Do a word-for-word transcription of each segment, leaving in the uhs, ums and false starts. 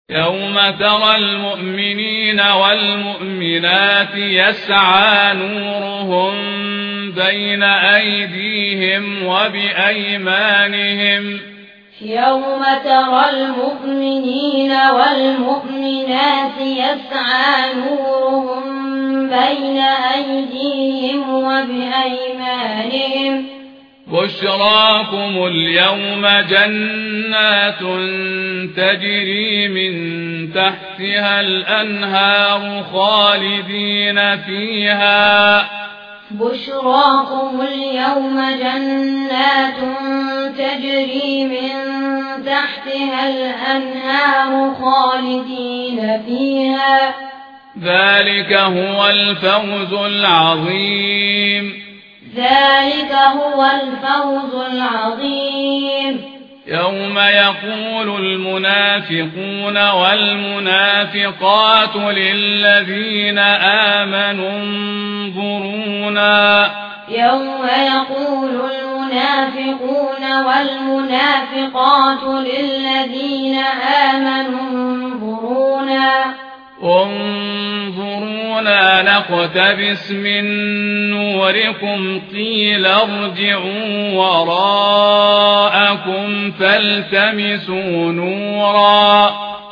يوم ترى المؤمنين والمؤمنات يسعى نورهم بين أيديهم وبأيمانهم يوم ترى المؤمنين والمؤمنات يسعى نورهم بين أيديهم وبأيمانهم بشراكم اليوم جنات تجري من تحتها الأنهار خالدين فيها بشراكم اليوم جنات تجري من تحتها الأنهار خالدين فيها ذلك هو الفوز العظيم ذلك هو الفوز العظيم يوم يقول المنافقون والمنافقات للذين آمنوا انظرونا يوم يقول المنافقون والمنافقات للذين آمنوا انظرونا انظرونا نقتبس من نوركم قيل ارجعوا وراءكم فالتمسوا نورا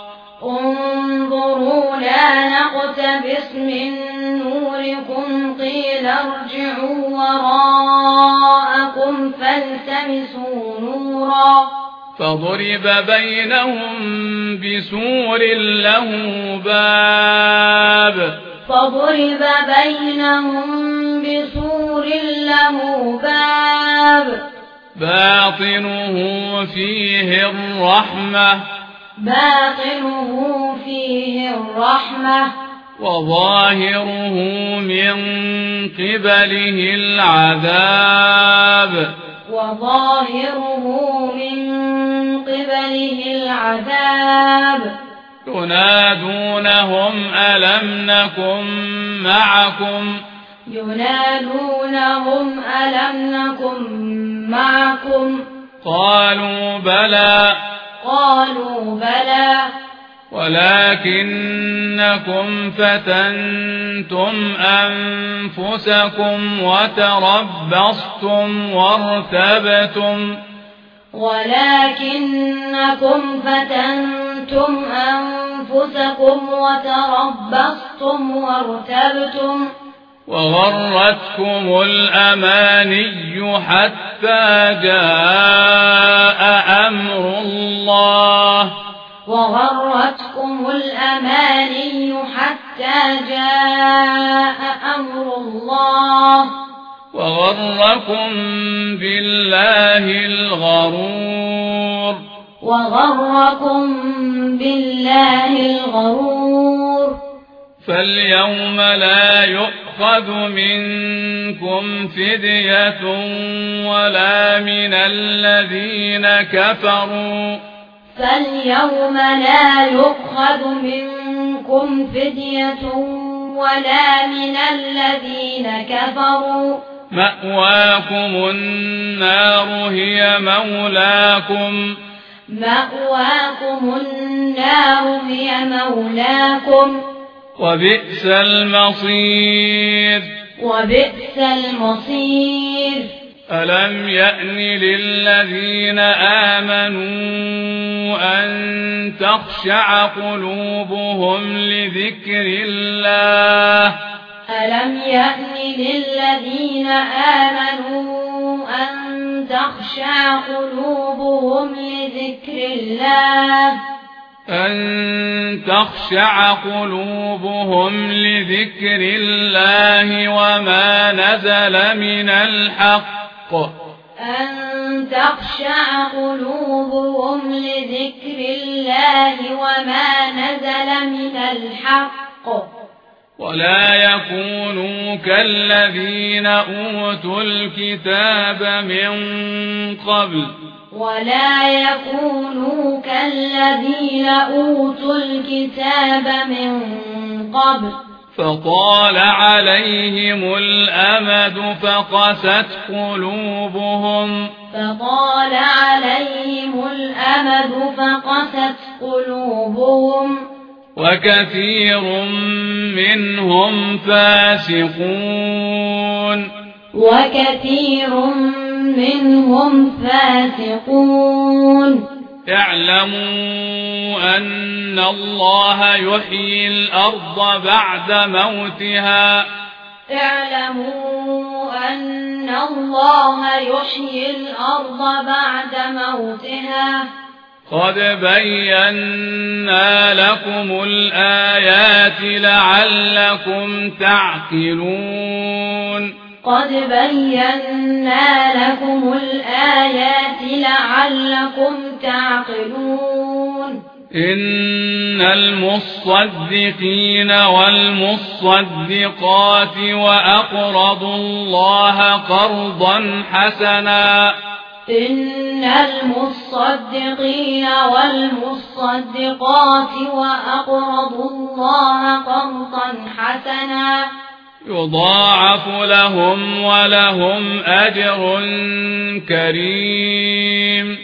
انظرونا نقتبس من نوركم قيل ارجعوا وراءكم فالتمسوا نورا فضرب بينهم بسور له باب فضرب بينهم بسور له باب باطنه فيه الرحمة باطنه فيه الرحمة وظاهره من قبله العذاب وظاهره من قبله العذاب ينادونهم ألم نكن معكم ينادونهم ألم نكن معكم قالوا بلى قالوا بلى ولكنكم فتنتم أنفسكم وتربصتم وارتبتم ولكنكم فتنتم أنفسكم وتربصتم وارتبتم وغرتكم الأماني حتى جاء أمر الله وغرتكم الأماني حتى جاء أمر الله وغركم بالله الغرور وغركم بالله الغرور فاليوم لا يؤخذ منكم فدية ولا من الذين كفروا فاليوم لا يؤخذ منكم فدية ولا من الذين كفروا مأواكم النار هي مولاكم مأواكم النار هي مولاكم وبئس المصير وبئس المصير ألم يأن للذين آمنوا أن تخشع قلوبهم لذكر الله ألم يأن للذين آمنوا أن تخشع قلوبهم لذكر الله أن تخشع قلوبهم لذكر الله وما نزل من الحق أن تخشع قلوبهم لذكر الله وما نزل من الحق ولا يكونوا كالذين أوتوا الكتاب من قبل ولا يكونوا كالذين أوتوا الكتاب من قبل فطال عليهم الأمد فقست قلوبهم فطال عليهم الأمد فقست قلوبهم وكثير منهم فاسقون وكثير منهم فاسقون اعلموا أن الله يحيي الأرض بعد موتها اعلموا أن الله يحيي الأرض بعد موتها قد بينا لكم الآيات لعلكم تعقلون قد بينا لكم الآيات لعلكم تعقلون إن المصدقين والمصدقات وأقرضوا الله قرضا حسنا إن المصدقين والمصدقات وأقرضوا الله قرضا حسنا يضاعف لهم ولهم أجر كريم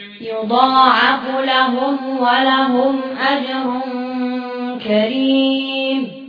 يضاعف لهم ولهم أجر كريم